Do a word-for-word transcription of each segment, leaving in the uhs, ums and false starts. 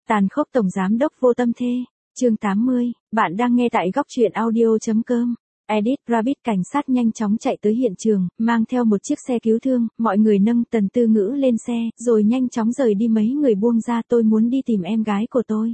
Tàn khốc tổng giám đốc vô tâm thê, chương tám mươi, bạn đang nghe tại góc truyện audio.com. Edit Rabbit cảnh sát nhanh chóng chạy tới hiện trường, mang theo một chiếc xe cứu thương, mọi người nâng Tần Tư Ngữ lên xe, rồi nhanh chóng rời đi. Mấy người buông ra tôi muốn đi tìm em gái của tôi.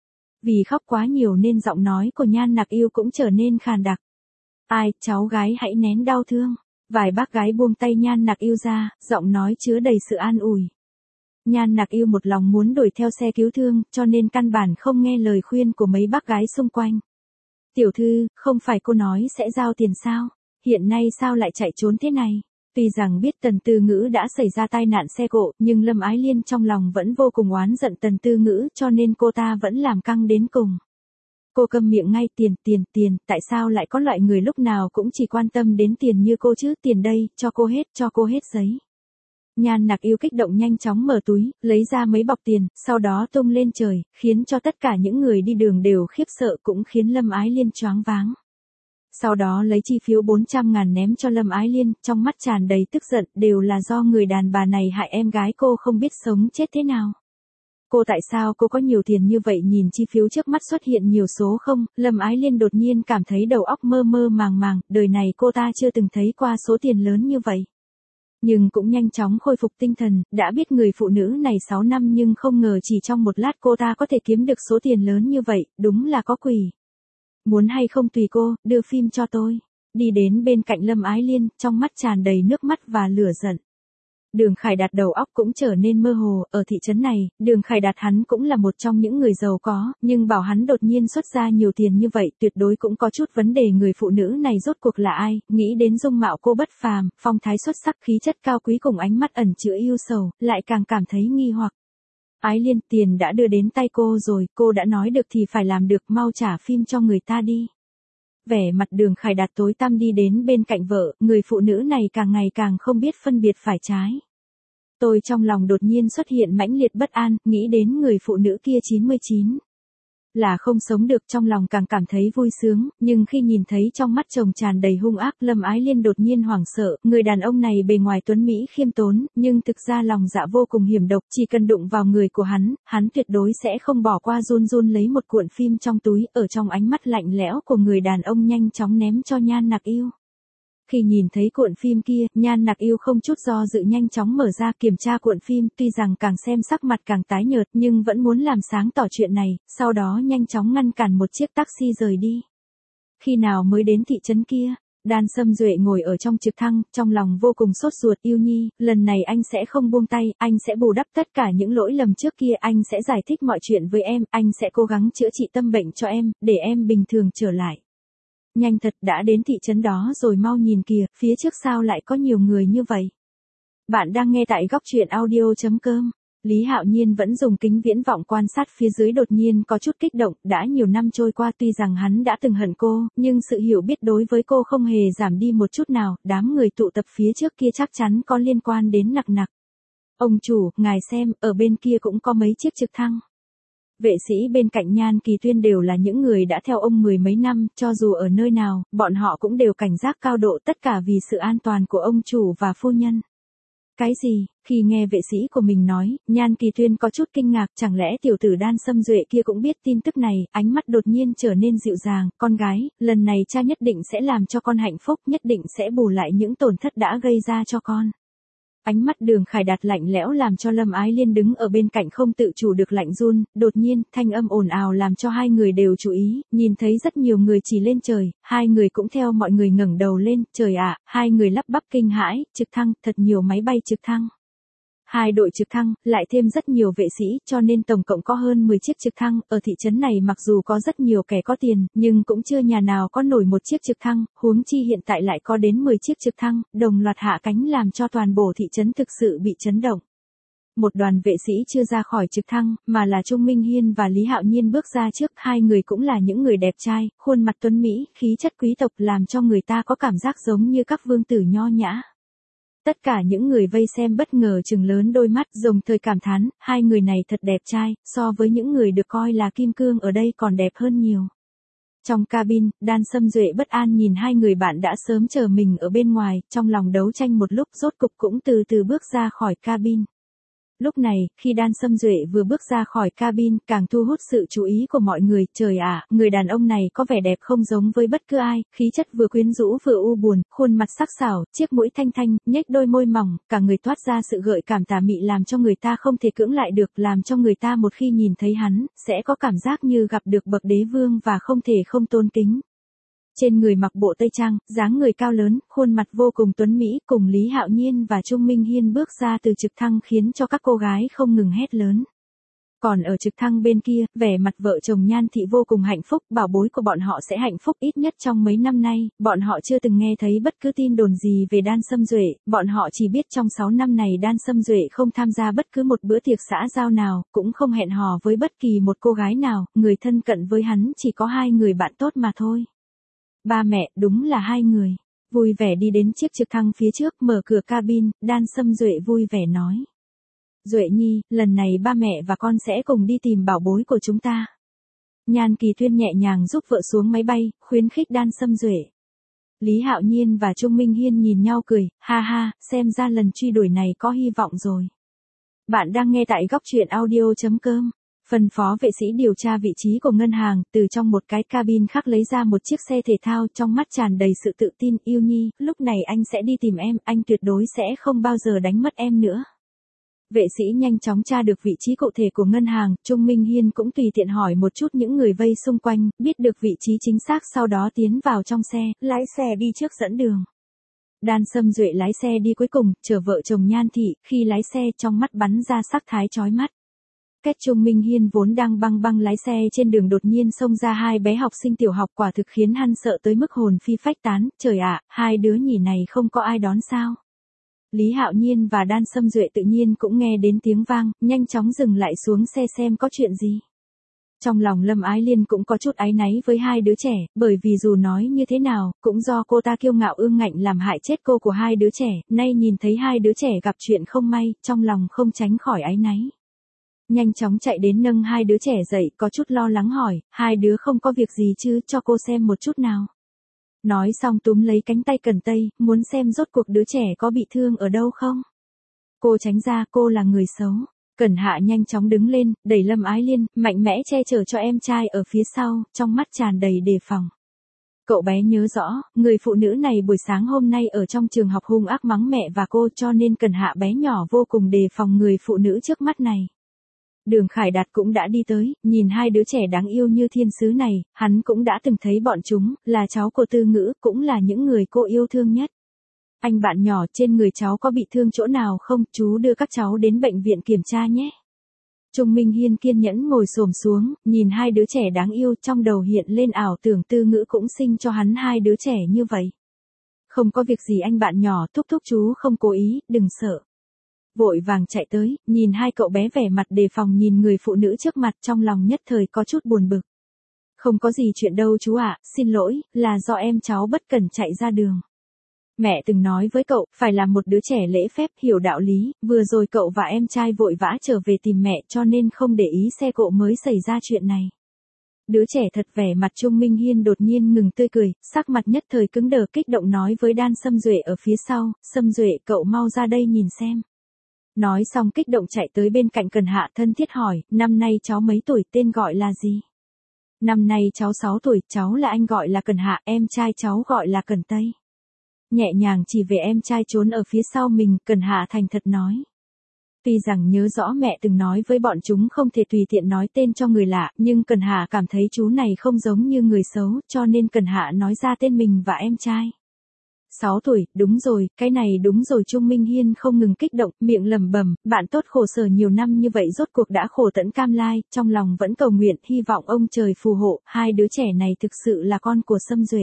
Vì khóc quá nhiều nên giọng nói của Nhan Nặc Yêu cũng trở nên khàn đặc. Ai, cháu gái hãy nén đau thương. Vài bác gái buông tay Nhan Nặc Yêu ra, giọng nói chứa đầy sự an ủi. Nhan Nặc Yêu một lòng muốn đuổi theo xe cứu thương, cho nên căn bản không nghe lời khuyên của mấy bác gái xung quanh. Tiểu thư, không phải cô nói sẽ giao tiền sao? Hiện nay sao lại chạy trốn thế này? Tuy rằng biết Tần Tư Ngữ đã xảy ra tai nạn xe cộ, nhưng Lâm Ái Liên trong lòng vẫn vô cùng oán giận Tần Tư Ngữ, cho nên cô ta vẫn làm căng đến cùng. Cô câm miệng ngay. Tiền, tiền, tiền, tại sao lại có loại người lúc nào cũng chỉ quan tâm đến tiền như cô chứ? Tiền đây, cho cô hết, cho cô hết giấy. Nhan Nặc Yêu kích động nhanh chóng mở túi, lấy ra mấy bọc tiền, sau đó tung lên trời, khiến cho tất cả những người đi đường đều khiếp sợ, cũng khiến Lâm Ái Liên choáng váng. Sau đó lấy chi phiếu bốn trăm ngàn ném cho Lâm Ái Liên, trong mắt tràn đầy tức giận, đều là do người đàn bà này hại em gái cô không biết sống chết thế nào. Cô tại sao cô có nhiều tiền như vậy? Nhìn chi phiếu trước mắt xuất hiện nhiều số không, Lâm Ái Liên đột nhiên cảm thấy đầu óc mơ mơ màng màng, đời này cô ta chưa từng thấy qua số tiền lớn như vậy. Nhưng cũng nhanh chóng khôi phục tinh thần, đã biết người phụ nữ này sáu năm nhưng không ngờ chỉ trong một lát cô ta có thể kiếm được số tiền lớn như vậy, đúng là có quỷ. Muốn hay không tùy cô, đưa phim cho tôi. Đi đến bên cạnh Lâm Ái Liên, trong mắt tràn đầy nước mắt và lửa giận. Đường Khải Đạt đầu óc cũng trở nên mơ hồ, ở thị trấn này, Đường Khải Đạt hắn cũng là một trong những người giàu có, nhưng bảo hắn đột nhiên xuất ra nhiều tiền như vậy, tuyệt đối cũng có chút vấn đề. Người phụ nữ này rốt cuộc là ai? Nghĩ đến dung mạo cô bất phàm, phong thái xuất sắc, khí chất cao quý cùng ánh mắt ẩn chứa yêu sầu, lại càng cảm thấy nghi hoặc. Ái Liên, tiền đã đưa đến tay cô rồi, cô đã nói được thì phải làm được, mau trả phim cho người ta đi. Vẻ mặt Đường Khải Đạt tối tăm đi đến bên cạnh vợ, người phụ nữ này càng ngày càng không biết phân biệt phải trái. Tôi trong lòng đột nhiên xuất hiện mãnh liệt bất an, nghĩ đến người phụ nữ kia chín mươi chín. Là không sống được, trong lòng càng cảm thấy vui sướng, nhưng khi nhìn thấy trong mắt chồng tràn đầy hung ác, Lâm Ái Liên đột nhiên hoảng sợ, người đàn ông này bề ngoài tuấn mỹ khiêm tốn, nhưng thực ra lòng dạ vô cùng hiểm độc, chỉ cần đụng vào người của hắn, hắn tuyệt đối sẽ không bỏ qua. Run run lấy một cuộn phim trong túi, ở trong ánh mắt lạnh lẽo của người đàn ông nhanh chóng ném cho Nhan Nặc Yêu. Khi nhìn thấy cuộn phim kia, Nhan Nặc Yêu không chút do dự nhanh chóng mở ra kiểm tra cuộn phim, tuy rằng càng xem sắc mặt càng tái nhợt nhưng vẫn muốn làm sáng tỏ chuyện này, sau đó nhanh chóng ngăn cản một chiếc taxi rời đi. Khi nào mới đến thị trấn kia? Đan Sâm Duệ ngồi ở trong trực thăng, trong lòng vô cùng sốt ruột. Yêu Nhi, lần này anh sẽ không buông tay, anh sẽ bù đắp tất cả những lỗi lầm trước kia, anh sẽ giải thích mọi chuyện với em, anh sẽ cố gắng chữa trị tâm bệnh cho em, để em bình thường trở lại. Nhanh thật, đã đến thị trấn đó rồi, mau nhìn kìa, phía trước sao lại có nhiều người như vậy. Bạn đang nghe tại góc truyện audio.com. Lý Hạo Nhiên vẫn dùng kính viễn vọng quan sát phía dưới, đột nhiên có chút kích động. Đã nhiều năm trôi qua, tuy rằng hắn đã từng hận cô, nhưng sự hiểu biết đối với cô không hề giảm đi một chút nào. Đám người tụ tập phía trước kia chắc chắn có liên quan đến Nặc Nặc. Ông chủ, ngài xem, ở bên kia cũng có mấy chiếc trực thăng. Vệ sĩ bên cạnh Nhan Kỳ Tuyên đều là những người đã theo ông mười mấy năm, cho dù ở nơi nào, bọn họ cũng đều cảnh giác cao độ, tất cả vì sự an toàn của ông chủ và phu nhân. Cái gì? Khi nghe vệ sĩ của mình nói, Nhan Kỳ Tuyên có chút kinh ngạc, chẳng lẽ tiểu tử Đan Sâm Duệ kia cũng biết tin tức này? Ánh mắt đột nhiên trở nên dịu dàng. Con gái, lần này cha nhất định sẽ làm cho con hạnh phúc, nhất định sẽ bù lại những tổn thất đã gây ra cho con. Ánh mắt Đường Khải Đạt lạnh lẽo làm cho Lâm Ái Liên đứng ở bên cạnh không tự chủ được lạnh run. Đột nhiên, thanh âm ồn ào làm cho hai người đều chú ý, nhìn thấy rất nhiều người chỉ lên trời, hai người cũng theo mọi người ngẩng đầu lên. Trời ạ, hai người lắp bắp kinh hãi, trực thăng, thật nhiều máy bay trực thăng. Hai đội trực thăng, lại thêm rất nhiều vệ sĩ, cho nên tổng cộng có hơn mười chiếc trực thăng. Ở thị trấn này mặc dù có rất nhiều kẻ có tiền, nhưng cũng chưa nhà nào có nổi một chiếc trực thăng, huống chi hiện tại lại có đến mười chiếc trực thăng, đồng loạt hạ cánh làm cho toàn bộ thị trấn thực sự bị chấn động. Một đoàn vệ sĩ chưa ra khỏi trực thăng, mà là Trung Minh Hiên và Lý Hạo Nhiên bước ra trước, hai người cũng là những người đẹp trai, khuôn mặt tuấn mỹ, khí chất quý tộc làm cho người ta có cảm giác giống như các vương tử nho nhã. Tất cả những người vây xem bất ngờ trừng lớn đôi mắt, đồng thời cảm thán, hai người này thật đẹp trai, so với những người được coi là kim cương ở đây còn đẹp hơn nhiều. Trong cabin, Đan Sâm Duệ bất an nhìn hai người bạn đã sớm chờ mình ở bên ngoài, trong lòng đấu tranh một lúc, rốt cục cũng từ từ bước ra khỏi cabin. Lúc này, khi Đan Sâm Duệ vừa bước ra khỏi cabin, càng thu hút sự chú ý của mọi người. Trời ạ, người đàn ông này có vẻ đẹp không giống với bất cứ ai, khí chất vừa quyến rũ vừa u buồn, khuôn mặt sắc sảo, chiếc mũi thanh thanh, nhếch đôi môi mỏng, cả người toát ra sự gợi cảm tà mị làm cho người ta không thể cưỡng lại được, làm cho người ta một khi nhìn thấy hắn, sẽ có cảm giác như gặp được bậc đế vương và không thể không tôn kính. Trên người mặc bộ tây trang, dáng người cao lớn, khuôn mặt vô cùng tuấn mỹ, cùng Lý Hạo Nhiên và Trung Minh Hiên bước ra từ trực thăng khiến cho các cô gái không ngừng hét lớn. Còn ở trực thăng bên kia, vẻ mặt vợ chồng Nhan Thị vô cùng hạnh phúc, bảo bối của bọn họ sẽ hạnh phúc ít nhất trong mấy năm nay, bọn họ chưa từng nghe thấy bất cứ tin đồn gì về Đan Sâm Duệ, bọn họ chỉ biết trong sáu năm này Đan Sâm Duệ không tham gia bất cứ một bữa tiệc xã giao nào, cũng không hẹn hò với bất kỳ một cô gái nào, người thân cận với hắn chỉ có hai người bạn tốt mà thôi. Ba mẹ, đúng là hai người. Vui vẻ đi đến chiếc trực thăng phía trước, mở cửa cabin, Đan Sâm Duệ vui vẻ nói. Duệ Nhi, lần này ba mẹ và con sẽ cùng đi tìm bảo bối của chúng ta. Nhan Kỳ Tuyên nhẹ nhàng giúp vợ xuống máy bay, khuyến khích Đan Sâm Duệ. Lý Hạo Nhiên và Trung Minh Hiên nhìn nhau cười, ha ha, xem ra lần truy đuổi này có hy vọng rồi. Bạn đang nghe tại góc truyện audio chấm com. Phân phó vệ sĩ điều tra vị trí của ngân hàng, từ trong một cái cabin khác lấy ra một chiếc xe thể thao, trong mắt tràn đầy sự tự tin. Yêu Nhi, lúc này anh sẽ đi tìm em, anh tuyệt đối sẽ không bao giờ đánh mất em nữa. Vệ sĩ nhanh chóng tra được vị trí cụ thể của ngân hàng, Trung Minh Hiên cũng tùy tiện hỏi một chút những người vây xung quanh, biết được vị trí chính xác, sau đó tiến vào trong xe, lái xe đi trước dẫn đường. Đan Sâm Duệ lái xe đi cuối cùng, chở vợ chồng Nhan Thị, khi lái xe trong mắt bắn ra sắc thái chói mắt. Kết Trung Minh Hiên vốn đang băng băng lái xe trên đường đột nhiên xông ra hai bé học sinh tiểu học, quả thực khiến hắn sợ tới mức hồn phi phách tán. Trời ạ, hai đứa nhỉ này không có ai đón sao? Lý Hạo Nhiên và Đan Sâm Duệ tự nhiên cũng nghe đến tiếng vang, nhanh chóng dừng lại xuống xe xem có chuyện gì. Trong lòng Lâm Ái Liên cũng có chút áy náy với hai đứa trẻ, bởi vì dù nói như thế nào, cũng do cô ta kiêu ngạo ương ngạnh làm hại chết cô của hai đứa trẻ, nay nhìn thấy hai đứa trẻ gặp chuyện không may, trong lòng không tránh khỏi áy náy. Nhanh chóng chạy đến nâng hai đứa trẻ dậy, có chút lo lắng hỏi, hai đứa không có việc gì chứ, cho cô xem một chút nào. Nói xong túm lấy cánh tay Cẩn Tây, muốn xem rốt cuộc đứa trẻ có bị thương ở đâu không. Cô tránh ra, cô là người xấu. Cẩn Hạ nhanh chóng đứng lên, đẩy Lâm Ái Liên, mạnh mẽ che chở cho em trai ở phía sau, trong mắt tràn đầy đề phòng. Cậu bé nhớ rõ, người phụ nữ này buổi sáng hôm nay ở trong trường học hung ác mắng mẹ và cô, cho nên Cẩn Hạ bé nhỏ vô cùng đề phòng người phụ nữ trước mắt này. Đường Khải Đạt cũng đã đi tới, nhìn hai đứa trẻ đáng yêu như thiên sứ này, hắn cũng đã từng thấy bọn chúng, là cháu của Tư Ngữ, cũng là những người cô yêu thương nhất. Anh bạn nhỏ, trên người cháu có bị thương chỗ nào không, chú đưa các cháu đến bệnh viện kiểm tra nhé. Trung Minh Hiên kiên nhẫn ngồi xổm xuống, nhìn hai đứa trẻ đáng yêu, trong đầu hiện lên ảo tưởng Tư Ngữ cũng sinh cho hắn hai đứa trẻ như vậy. Không có việc gì anh bạn nhỏ, thúc thúc chú không cố ý, đừng sợ. Vội vàng chạy tới, nhìn hai cậu bé vẻ mặt đề phòng nhìn người phụ nữ trước mặt, trong lòng nhất thời có chút buồn bực. Không có gì chuyện đâu chú ạ, xin lỗi, là do em cháu bất cẩn chạy ra đường. Mẹ từng nói với cậu, phải là một đứa trẻ lễ phép, hiểu đạo lý, vừa rồi cậu và em trai vội vã trở về tìm mẹ cho nên không để ý xe cộ mới xảy ra chuyện này. Đứa trẻ thật vẻ mặt Trung Minh Hiên đột nhiên ngừng tươi cười, sắc mặt nhất thời cứng đờ, kích động nói với Đan Sâm Duệ ở phía sau, Sâm Duệ cậu mau ra đây nhìn xem. Nói xong kích động chạy tới bên cạnh Cẩn Hạ, thân thiết hỏi, năm nay cháu mấy tuổi, tên gọi là gì? Năm nay cháu sáu tuổi, cháu là anh gọi là Cẩn Hạ, em trai cháu gọi là Cẩn Tây. Nhẹ nhàng chỉ về em trai trốn ở phía sau mình, Cẩn Hạ thành thật nói. Tuy rằng nhớ rõ mẹ từng nói với bọn chúng không thể tùy tiện nói tên cho người lạ, nhưng Cẩn Hạ cảm thấy chú này không giống như người xấu, cho nên Cẩn Hạ nói ra tên mình và em trai. sáu tuổi, đúng rồi, cái này đúng rồi. Trung Minh Hiên không ngừng kích động, miệng lẩm bẩm, bạn tốt khổ sở nhiều năm như vậy rốt cuộc đã khổ tận cam lai, trong lòng vẫn cầu nguyện, hy vọng ông trời phù hộ, hai đứa trẻ này thực sự là con của Sâm Duệ.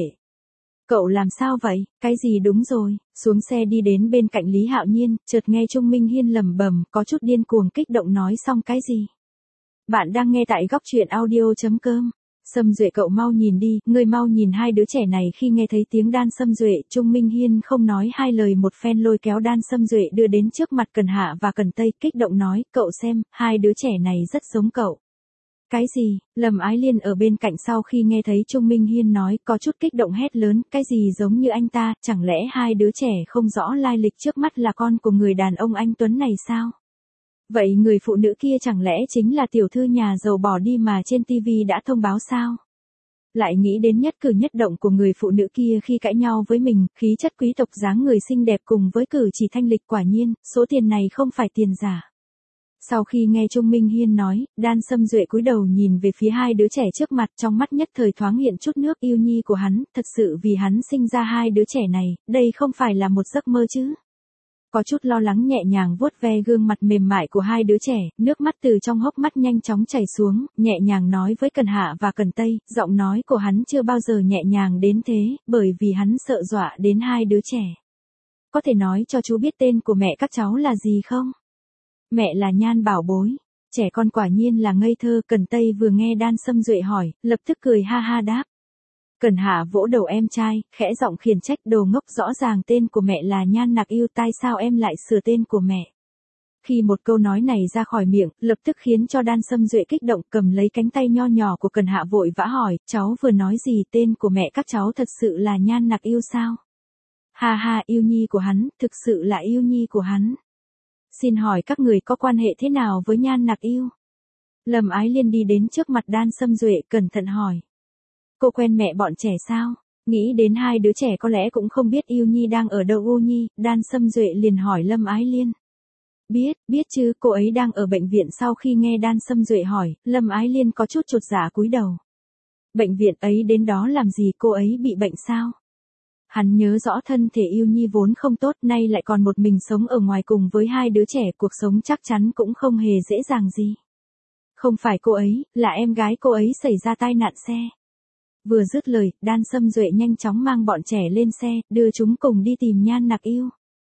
Cậu làm sao vậy, cái gì đúng rồi, xuống xe đi đến bên cạnh Lý Hạo Nhiên, chợt nghe Trung Minh Hiên lẩm bẩm, có chút điên cuồng kích động nói xong cái gì. Bạn đang nghe tại góc truyện audio chấm com. Sâm Duệ cậu mau nhìn đi, ngươi mau nhìn hai đứa trẻ này. Khi nghe thấy tiếng Đan Sâm Duệ, Trung Minh Hiên không nói hai lời một phen lôi kéo Đan Sâm Duệ đưa đến trước mặt Cẩn Hạ và Cẩn Tây, kích động nói, cậu xem, hai đứa trẻ này rất giống cậu. Cái gì? Lâm Ái Liên ở bên cạnh sau khi nghe thấy Trung Minh Hiên nói, có chút kích động hét lớn, cái gì giống như anh ta, chẳng lẽ hai đứa trẻ không rõ lai lịch trước mắt là con của người đàn ông anh Tuấn này sao? Vậy người phụ nữ kia chẳng lẽ chính là tiểu thư nhà giàu bỏ đi mà trên tivi đã thông báo sao? Lại nghĩ đến nhất cử nhất động của người phụ nữ kia khi cãi nhau với mình, khí chất quý tộc dáng người xinh đẹp cùng với cử chỉ thanh lịch, quả nhiên, số tiền này không phải tiền giả. Sau khi nghe Trung Minh Hiên nói, Đan Sâm Duệ cúi đầu nhìn về phía hai đứa trẻ trước mặt, trong mắt nhất thời thoáng hiện chút nước yêu nhi của hắn, thật sự vì hắn sinh ra hai đứa trẻ này, đây không phải là một giấc mơ chứ. Có chút lo lắng nhẹ nhàng vuốt ve gương mặt mềm mại của hai đứa trẻ, nước mắt từ trong hốc mắt nhanh chóng chảy xuống, nhẹ nhàng nói với Cần Hạ và Cần Tây, giọng nói của hắn chưa bao giờ nhẹ nhàng đến thế, bởi vì hắn sợ dọa đến hai đứa trẻ. Có thể nói cho chú biết tên của mẹ các cháu là gì không? Mẹ là Nhan Bảo Bối. Trẻ con quả nhiên là ngây thơ. Cần Tây vừa nghe Đan Sâm Duệ hỏi, lập tức cười ha ha đáp. Cần Hạ vỗ đầu em trai, khẽ giọng khiển trách, đồ ngốc, rõ ràng tên của mẹ là Nhan Nặc Yêu, tại sao em lại sửa tên của mẹ? Khi một câu nói này ra khỏi miệng, lập tức khiến cho Đan Sâm Duệ kích động, cầm lấy cánh tay nho nhỏ của Cần Hạ vội vã hỏi, cháu vừa nói gì, tên của mẹ các cháu thật sự là Nhan Nặc Yêu sao? Ha ha, yêu nhi của hắn, thực sự là yêu nhi của hắn. Xin hỏi các người có quan hệ thế nào với Nhan Nặc Yêu? Lâm Ái Liên đi đến trước mặt Đan Sâm Duệ, cẩn thận hỏi. Cô quen mẹ bọn trẻ sao? Nghĩ đến hai đứa trẻ có lẽ cũng không biết yêu nhi đang ở đâu. U Nhi, Đan Sâm Duệ liền hỏi Lâm Ái Liên. Biết, biết chứ, cô ấy đang ở bệnh viện. Sau khi nghe Đan Sâm Duệ hỏi, Lâm Ái Liên có chút chột dạ cúi đầu. Bệnh viện ấy đến đó làm gì, cô ấy bị bệnh sao? Hắn nhớ rõ thân thể yêu nhi vốn không tốt, nay lại còn một mình sống ở ngoài cùng với hai đứa trẻ, cuộc sống chắc chắn cũng không hề dễ dàng gì. Không phải cô ấy, là em gái cô ấy xảy ra tai nạn xe. Vừa dứt lời, Đan Sâm Duệ nhanh chóng mang bọn trẻ lên xe, đưa chúng cùng đi tìm Nhan Nặc Yêu.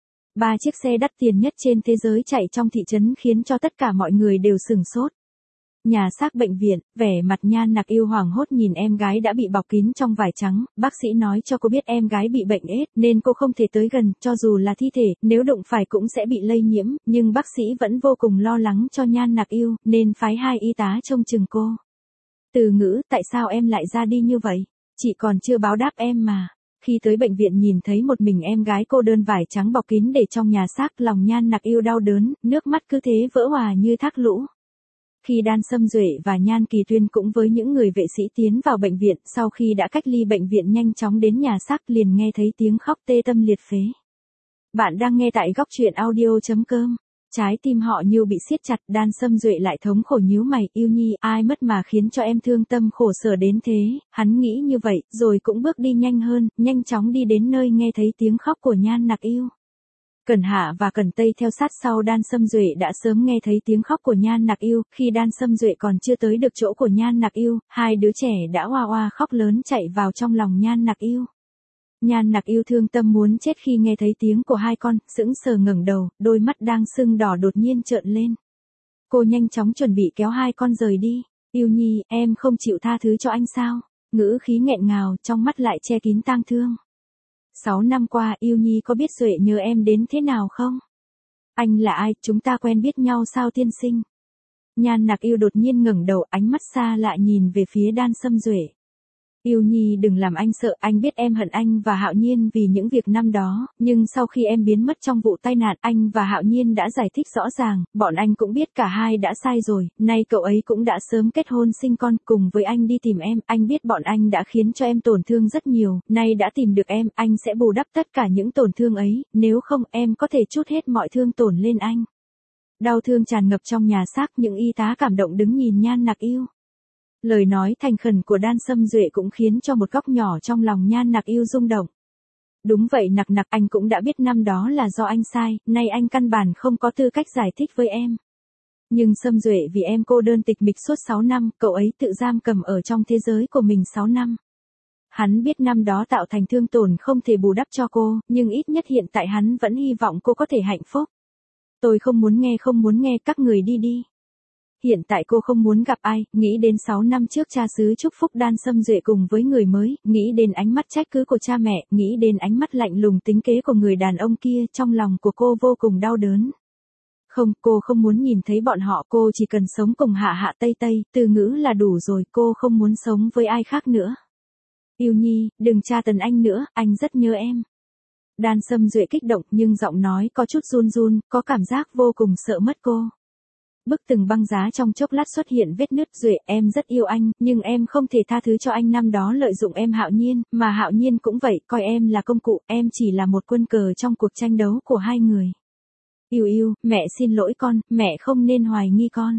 Ba chiếc xe đắt tiền nhất trên thế giới chạy trong thị trấn khiến cho tất cả mọi người đều sửng sốt. Nhà xác bệnh viện, vẻ mặt Nhan Nặc Yêu hoảng hốt nhìn em gái đã bị bọc kín trong vải trắng, bác sĩ nói cho cô biết em gái bị bệnh ết nên cô không thể tới gần, cho dù là thi thể, nếu đụng phải cũng sẽ bị lây nhiễm, nhưng bác sĩ vẫn vô cùng lo lắng cho Nhan Nặc Yêu, nên phái hai y tá trông chừng cô. Từ Ngữ, tại sao em lại ra đi như vậy? Chị còn chưa báo đáp em mà. Khi tới bệnh viện nhìn thấy một mình em gái cô đơn vải trắng bọc kín để trong nhà xác, lòng Nhan Nặc Yêu đau đớn, nước mắt cứ thế vỡ hòa như thác lũ. Khi Đan Sâm Duệ và Nhan Kỳ Tuyên cũng với những người vệ sĩ tiến vào bệnh viện, sau khi đã cách ly bệnh viện nhanh chóng đến nhà xác liền nghe thấy tiếng khóc tê tâm liệt phế. Bạn đang nghe tại góc truyện audio chấm com. Trái tim họ như bị siết chặt, Đan Sâm Duệ lại thống khổ nhíu mày, yêu nhi, ai mất mà khiến cho em thương tâm khổ sở đến thế, hắn nghĩ như vậy, rồi cũng bước đi nhanh hơn, nhanh chóng đi đến nơi nghe thấy tiếng khóc của Nhan Nặc Yêu. Cần Hạ và Cần Tây theo sát sau Đan Sâm Duệ đã sớm nghe thấy tiếng khóc của Nhan Nặc Yêu, khi Đan Sâm Duệ còn chưa tới được chỗ của Nhan Nặc Yêu, hai đứa trẻ đã oa oa khóc lớn chạy vào trong lòng Nhan Nặc Yêu. Nhan Nặc Yêu thương tâm muốn chết khi nghe thấy tiếng của hai con, sững sờ ngẩng đầu, đôi mắt đang sưng đỏ đột nhiên trợn lên. Cô nhanh chóng chuẩn bị kéo hai con rời đi. Yêu nhi, em không chịu tha thứ cho anh sao? Ngữ khí nghẹn ngào, trong mắt lại che kín tang thương. Sáu năm qua, Yêu nhi có biết Duệ nhớ em đến thế nào không? Anh là ai, chúng ta quen biết nhau sao tiên sinh? Nhan Nặc Yêu đột nhiên ngẩng đầu, ánh mắt xa lạ nhìn về phía Đan Sâm Duệ. Yêu nhi đừng làm anh sợ, anh biết em hận anh và Hạo Nhiên vì những việc năm đó, nhưng sau khi em biến mất trong vụ tai nạn, anh và Hạo Nhiên đã giải thích rõ ràng, bọn anh cũng biết cả hai đã sai rồi, nay cậu ấy cũng đã sớm kết hôn sinh con, cùng với anh đi tìm em, anh biết bọn anh đã khiến cho em tổn thương rất nhiều, nay đã tìm được em, anh sẽ bù đắp tất cả những tổn thương ấy, nếu không em có thể trút hết mọi thương tổn lên anh. Đau thương tràn ngập trong nhà xác, những y tá cảm động đứng nhìn Nhan Nặc Yêu. Lời nói thành khẩn của Đan Sâm Duệ cũng khiến cho một góc nhỏ trong lòng Nhan Nặc Yêu rung động. Đúng vậy Nặc Nặc, anh cũng đã biết năm đó là do anh sai, nay anh căn bản không có tư cách giải thích với em. Nhưng Sâm Duệ vì em cô đơn tịch mịch suốt sáu năm, cậu ấy tự giam cầm ở trong thế giới của mình sáu năm. Hắn biết năm đó tạo thành thương tổn không thể bù đắp cho cô, nhưng ít nhất hiện tại hắn vẫn hy vọng cô có thể hạnh phúc. Tôi không muốn nghe không muốn nghe, các người đi đi. Hiện tại cô không muốn gặp ai, nghĩ đến sáu năm trước cha xứ chúc phúc Đan Sâm Duệ cùng với người mới, nghĩ đến ánh mắt trách cứ của cha mẹ, nghĩ đến ánh mắt lạnh lùng tính kế của người đàn ông kia, trong lòng của cô vô cùng đau đớn. Không, cô không muốn nhìn thấy bọn họ, cô chỉ cần sống cùng Hạ Hạ Tây Tây, Từ Ngữ là đủ rồi, cô không muốn sống với ai khác nữa. Yêu nhi, đừng tra tấn anh nữa, anh rất nhớ em. Đan Sâm Duệ kích động nhưng giọng nói có chút run run, có cảm giác vô cùng sợ mất cô. Bức tường băng giá trong chốc lát xuất hiện vết nứt. Duệ, em rất yêu anh, nhưng em không thể tha thứ cho anh năm đó lợi dụng em Hạo Nhiên, mà Hạo Nhiên cũng vậy, coi em là công cụ, em chỉ là một quân cờ trong cuộc tranh đấu của hai người. Yêu yêu, mẹ xin lỗi con, mẹ không nên hoài nghi con.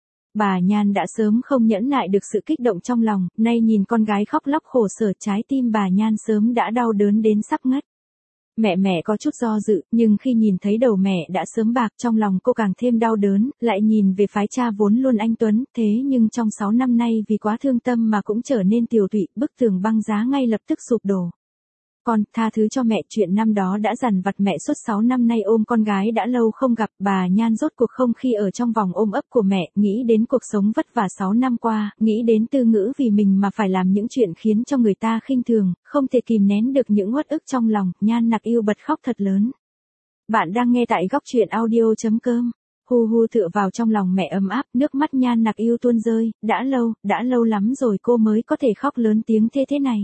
Bà Nhan đã sớm không nhẫn nại được sự kích động trong lòng, nay nhìn con gái khóc lóc khổ sở, trái tim bà Nhan sớm đã đau đớn đến sắp ngất. Mẹ mẹ có chút do dự, nhưng khi nhìn thấy đầu mẹ đã sớm bạc, trong lòng cô càng thêm đau đớn, lại nhìn về phái cha vốn luôn anh tuấn, thế nhưng trong sáu năm nay vì quá thương tâm mà cũng trở nên tiều tụy, bức tường băng giá ngay lập tức sụp đổ. Con, tha thứ cho mẹ, chuyện năm đó đã dằn vặt mẹ suốt sáu năm nay, ôm con gái đã lâu không gặp. Bà Nhan rốt cuộc không khi ở trong vòng ôm ấp của mẹ, nghĩ đến cuộc sống vất vả sáu năm qua, nghĩ đến Tư Ngữ vì mình mà phải làm những chuyện khiến cho người ta khinh thường, không thể kìm nén được những uất ức trong lòng, Nhan Nặc Yêu bật khóc thật lớn. Bạn đang nghe tại góc truyện audio chấm com. Hu hu tựa vào trong lòng mẹ ấm áp, nước mắt Nhan Nặc Yêu tuôn rơi, đã lâu, đã lâu lắm rồi cô mới có thể khóc lớn tiếng thế thế này.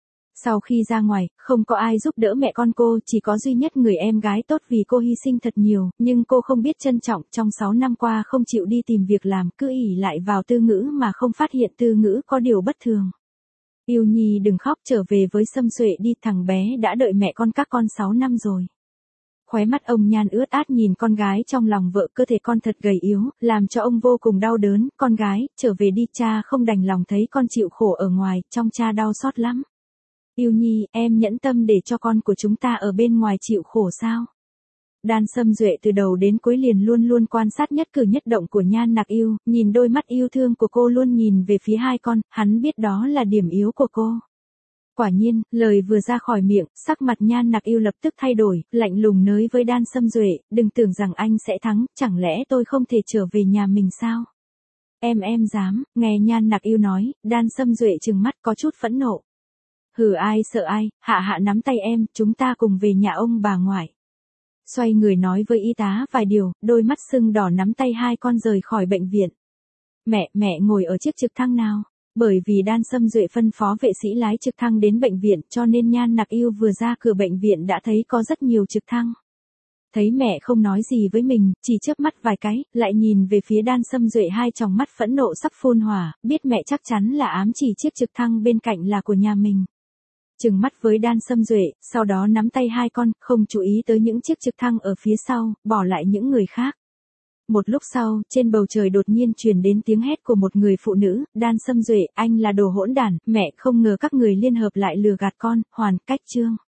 Sau khi ra ngoài, không có ai giúp đỡ mẹ con cô, chỉ có duy nhất người em gái tốt vì cô hy sinh thật nhiều, nhưng cô không biết trân trọng, trong sáu năm qua không chịu đi tìm việc làm, cứ ỷ lại vào Tư Ngữ mà không phát hiện Tư Ngữ có điều bất thường. Yêu Nhi đừng khóc, trở về với Sâm Xuệ đi, thằng bé đã đợi mẹ con các con sáu năm rồi. Khóe mắt ông Nhan ướt át nhìn con gái trong lòng vợ, cơ thể con thật gầy yếu, làm cho ông vô cùng đau đớn. Con gái, trở về đi, cha không đành lòng thấy con chịu khổ ở ngoài, trong cha đau xót lắm. Yêu Nhi, em nhẫn tâm để cho con của chúng ta ở bên ngoài chịu khổ sao? Đan Sâm Duệ từ đầu đến cuối liền luôn luôn quan sát nhất cử nhất động của Nhan Nặc Yêu, nhìn đôi mắt yêu thương của cô luôn nhìn về phía hai con, hắn biết đó là điểm yếu của cô. Quả nhiên, lời vừa ra khỏi miệng, sắc mặt Nhan Nặc Yêu lập tức thay đổi, lạnh lùng nói với Đan Sâm Duệ, đừng tưởng rằng anh sẽ thắng, chẳng lẽ tôi không thể trở về nhà mình sao? Em em dám, nghe Nhan Nặc Yêu nói, Đan Sâm Duệ trừng mắt có chút phẫn nộ. Hừ, ai sợ ai, hạ hạ nắm tay em, chúng ta cùng về nhà ông bà ngoại. Xoay người nói với y tá vài điều, đôi mắt sưng đỏ nắm tay hai con rời khỏi bệnh viện. Mẹ, mẹ ngồi ở chiếc trực thăng nào? Bởi vì Đan Sâm Duệ phân phó vệ sĩ lái trực thăng đến bệnh viện, cho nên Nhan Nặc Yêu vừa ra cửa bệnh viện đã thấy có rất nhiều trực thăng. Thấy mẹ không nói gì với mình, chỉ chớp mắt vài cái, lại nhìn về phía Đan Sâm Duệ, hai tròng mắt phẫn nộ sắp phun hỏa, biết mẹ chắc chắn là ám chỉ chiếc trực thăng bên cạnh là của nhà mình. Trừng mắt với Đan Sâm Duệ, sau đó nắm tay hai con, không chú ý tới những chiếc trực thăng ở phía sau, bỏ lại những người khác. Một lúc sau, trên bầu trời đột nhiên truyền đến tiếng hét của một người phụ nữ, Đan Sâm Duệ, anh là đồ hỗn đản, mẹ không ngờ các người liên hợp lại lừa gạt con, hoàn cách chương.